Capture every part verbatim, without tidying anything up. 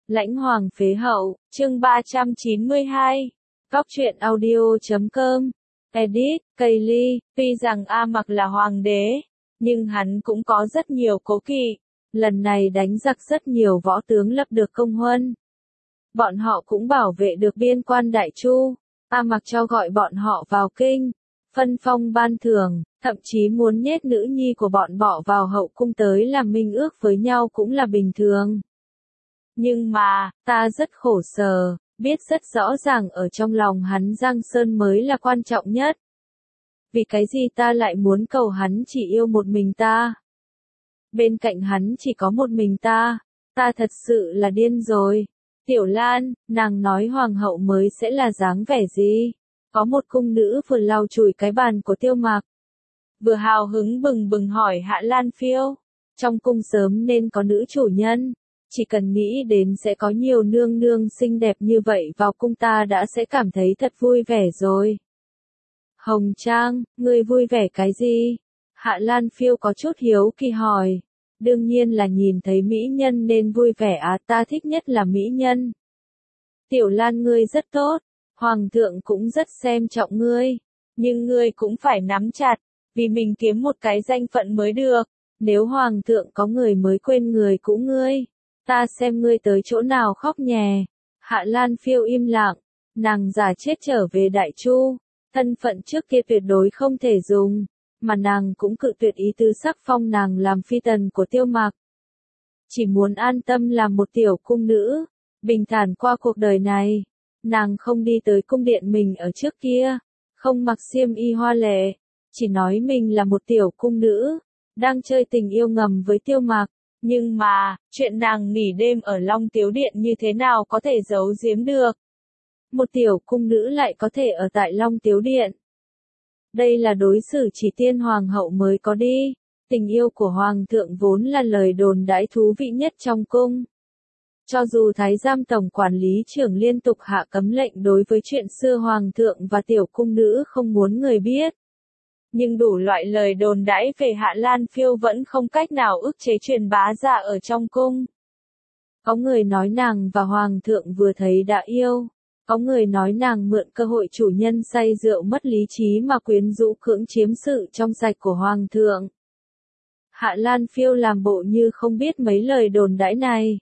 Lãnh Hoàng phế hậu, chương ba trăm chín mươi hai. Góc truyện audio chấm com. Edit, Kaylee, tuy rằng A Mặc là hoàng đế, nhưng hắn cũng có rất nhiều cố kỵ. Lần này đánh giặc rất nhiều võ tướng lập được công huân. Bọn họ cũng bảo vệ được biên quan Đại Chu. A Mặc cho gọi bọn họ vào kinh, phân phong ban thưởng, thậm chí muốn nhét nữ nhi của bọn bỏ vào hậu cung tới làm minh ước với nhau cũng là bình thường. Nhưng mà, ta rất khổ sở, biết rất rõ ràng ở trong lòng hắn Giang Sơn mới là quan trọng nhất. Vì cái gì ta lại muốn cầu hắn chỉ yêu một mình ta? Bên cạnh hắn chỉ có một mình ta, ta thật sự là điên rồi. Tiểu Lan, nàng nói hoàng hậu mới sẽ là dáng vẻ gì? Có một cung nữ vừa lau chùi cái bàn của Tiêu Mạc, vừa hào hứng bừng bừng hỏi Hạ Lan Phiêu, trong cung sớm nên có nữ chủ nhân. Chỉ cần nghĩ đến sẽ có nhiều nương nương xinh đẹp như vậy vào cung ta đã sẽ cảm thấy thật vui vẻ rồi. Hồng Trang, ngươi vui vẻ cái gì? Hạ Lan Phiêu có chút hiếu kỳ hỏi. Đương nhiên là nhìn thấy mỹ nhân nên vui vẻ à, ta thích nhất là mỹ nhân. Tiểu Lan ngươi rất tốt, Hoàng thượng cũng rất xem trọng ngươi, nhưng ngươi cũng phải nắm chặt, vì mình kiếm một cái danh phận mới được. Nếu Hoàng thượng có người mới quên người cũ ngươi, ta xem ngươi tới chỗ nào khóc nhè. Hạ Lan Phiêu im lặng, nàng giả chết trở về Đại Chu, thân phận trước kia tuyệt đối không thể dùng, mà nàng cũng cự tuyệt ý tứ sắc phong nàng làm phi tần của Tiêu Mạc. Chỉ muốn an tâm làm một tiểu cung nữ, bình thản qua cuộc đời này. Nàng không đi tới cung điện mình ở trước kia, không mặc xiêm y hoa lệ, chỉ nói mình là một tiểu cung nữ, đang chơi tình yêu ngầm với Tiêu Mạc. Nhưng mà, chuyện nàng nghỉ đêm ở Long Tiếu Điện như thế nào có thể giấu giếm được? Một tiểu cung nữ lại có thể ở tại Long Tiếu Điện. Đây là đối xử chỉ tiên hoàng hậu mới có đi. Tình yêu của hoàng thượng vốn là lời đồn đãi thú vị nhất trong cung. Cho dù thái giám tổng quản lý trưởng liên tục hạ cấm lệnh đối với chuyện xưa hoàng thượng và tiểu cung nữ không muốn người biết, nhưng đủ loại lời đồn đãi về Hạ Lan Phiêu vẫn không cách nào ức chế truyền bá ra ở trong cung. Có người nói nàng và hoàng thượng vừa thấy đã yêu, có người nói nàng mượn cơ hội chủ nhân say rượu mất lý trí mà quyến rũ cưỡng chiếm sự trong sạch của hoàng thượng. Hạ Lan Phiêu làm bộ như không biết mấy lời đồn đãi này.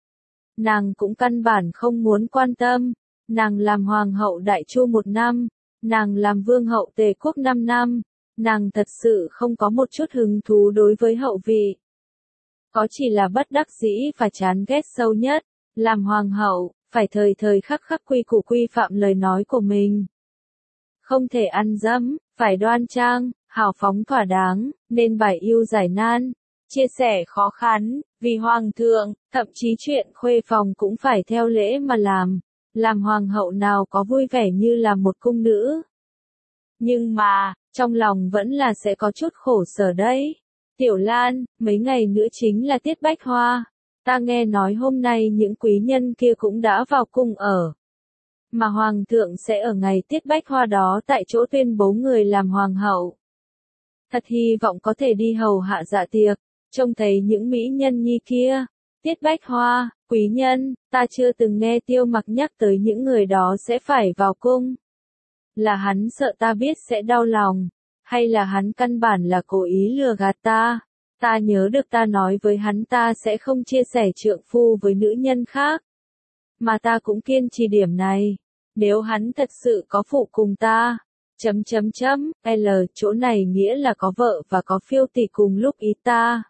Nàng cũng căn bản không muốn quan tâm, nàng làm hoàng hậu Đại Chu một năm, nàng làm vương hậu Tề quốc năm năm. Nàng thật sự không có một chút hứng thú đối với hậu vị. Có chỉ là bất đắc dĩ và chán ghét sâu nhất, làm hoàng hậu, phải thời thời khắc khắc quy củ quy phạm lời nói của mình. Không thể ăn dẫm, phải đoan trang, hào phóng thỏa đáng, nên bài yêu giải nan, chia sẻ khó khăn, vì hoàng thượng, thậm chí chuyện khuê phòng cũng phải theo lễ mà làm. Làm hoàng hậu nào có vui vẻ như là một cung nữ. Nhưng mà, trong lòng vẫn là sẽ có chút khổ sở đấy. Tiểu Lan, mấy ngày nữa chính là tiết bách hoa. Ta nghe nói hôm nay những quý nhân kia cũng đã vào cung ở. Mà hoàng thượng sẽ ở ngày tiết bách hoa đó tại chỗ tuyên bố người làm hoàng hậu. Thật hy vọng có thể đi hầu hạ dạ tiệc, trông thấy những mỹ nhân nhi kia. Tiết bách hoa, quý nhân, ta chưa từng nghe Tiêu Mặc nhắc tới những người đó sẽ phải vào cung. Là hắn sợ ta biết sẽ đau lòng, hay là hắn căn bản là cố ý lừa gạt ta? Ta nhớ được ta nói với hắn ta sẽ không chia sẻ trượng phu với nữ nhân khác. Mà ta cũng kiên trì điểm này. Nếu hắn thật sự có phụ cùng ta, chấm chấm chấm, L chỗ này nghĩa là có vợ và có phiêu tỷ cùng lúc ý ta.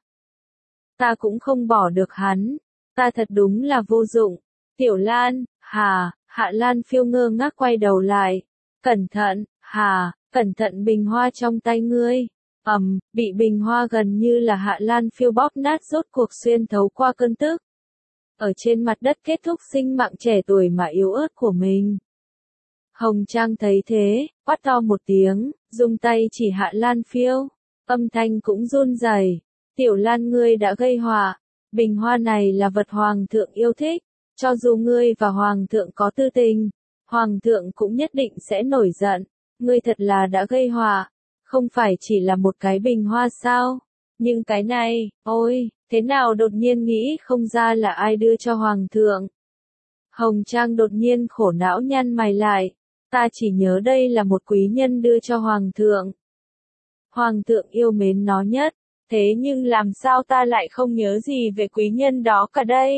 Ta cũng không bỏ được hắn. Ta thật đúng là vô dụng. Tiểu Lan, hà, Hạ Lan Phiêu ngơ ngác quay đầu lại. Cẩn thận, hà, cẩn thận bình hoa trong tay ngươi. Ầm, um, bị bình hoa gần như là Hạ Lan Phiêu bóp nát rốt cuộc xuyên thấu qua cơn tức. Ở trên mặt đất kết thúc sinh mạng trẻ tuổi mà yếu ớt của mình. Hồng Trang thấy thế, quát to một tiếng, dùng tay chỉ Hạ Lan Phiêu. Âm thanh cũng run rẩy. Tiểu Lan ngươi đã gây họa. Bình hoa này là vật hoàng thượng yêu thích. Cho dù ngươi và hoàng thượng có tư tình, hoàng thượng cũng nhất định sẽ nổi giận. Ngươi thật là đã gây họa. Không phải chỉ là một cái bình hoa sao? Nhưng cái này, ôi, thế nào đột nhiên nghĩ không ra là ai đưa cho hoàng thượng. Hồng Trang đột nhiên khổ não nhăn mày lại. Ta chỉ nhớ đây là một quý nhân đưa cho Hoàng thượng. Hoàng thượng yêu mến nó nhất, thế nhưng làm sao ta lại không nhớ gì về quý nhân đó cả đây?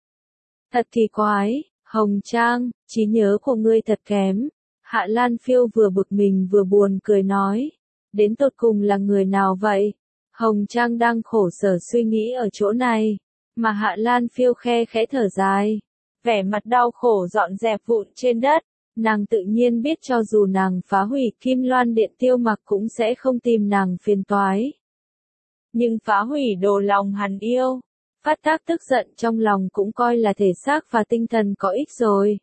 Thật kỳ quái, Hồng Trang, trí nhớ của ngươi thật kém. Hạ Lan Phiêu vừa bực mình vừa buồn cười nói. Đến tột cùng là người nào vậy? Hồng Trang đang khổ sở suy nghĩ ở chỗ này, mà Hạ Lan Phiêu khe khẽ thở dài, vẻ mặt đau khổ dọn dẹp vụn trên đất. Nàng tự nhiên biết cho dù nàng phá hủy Kim Loan Điện Tiêu Mặc cũng sẽ không tìm nàng phiền toái. Nhưng phá hủy đồ lòng hắn yêu, phát tác tức giận trong lòng cũng coi là thể xác và tinh thần có ích rồi.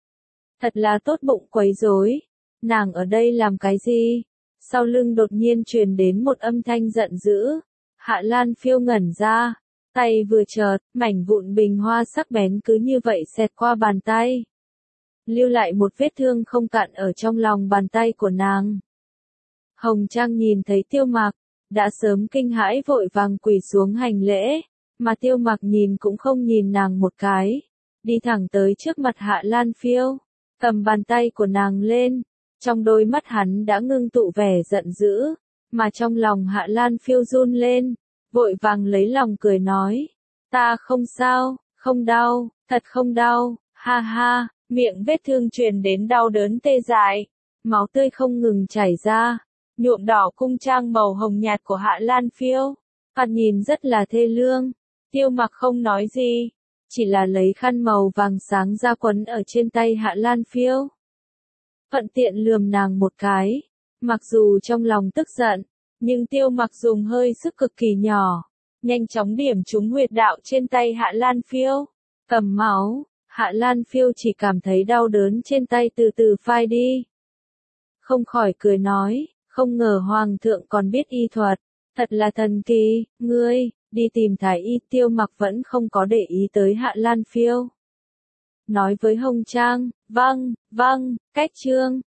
Thật là tốt bụng quấy rối. Nàng ở đây làm cái gì? Sau lưng đột nhiên truyền đến một âm thanh giận dữ. Hạ Lan Phiêu ngẩn ra, tay vừa chợt, mảnh vụn bình hoa sắc bén cứ như vậy xẹt qua bàn tay, lưu lại một vết thương không cạn ở trong lòng bàn tay của nàng. Hồng Trang nhìn thấy Tiêu Mặc, đã sớm kinh hãi vội vàng quỳ xuống hành lễ, mà Tiêu Mặc nhìn cũng không nhìn nàng một cái, đi thẳng tới trước mặt Hạ Lan Phiêu, cầm bàn tay của nàng lên, trong đôi mắt hắn đã ngưng tụ vẻ giận dữ, mà trong lòng Hạ Lan Phiêu run lên, vội vàng lấy lòng cười nói, ta không sao, không đau, thật không đau, ha ha. Miệng vết thương truyền đến đau đớn tê dại, máu tươi không ngừng chảy ra, nhuộm đỏ cung trang màu hồng nhạt của Hạ Lan Phiêu, thoạt nhìn rất là thê lương. Tiêu Mặc không nói gì, chỉ là lấy khăn màu vàng sáng ra quấn ở trên tay Hạ Lan Phiêu. Thuận tiện lườm nàng một cái, mặc dù trong lòng tức giận, nhưng Tiêu Mặc dùng hơi sức cực kỳ nhỏ, nhanh chóng điểm trúng huyệt đạo trên tay Hạ Lan Phiêu, cầm máu. Hạ Lan Phiêu chỉ cảm thấy đau đớn trên tay từ từ phai đi. Không khỏi cười nói, không ngờ Hoàng thượng còn biết y thuật, thật là thần kỳ, ngươi, đi tìm thái y. Tiêu Mặc vẫn không có để ý tới Hạ Lan Phiêu. Nói với Hồng Trang, vâng, vâng, cách chương.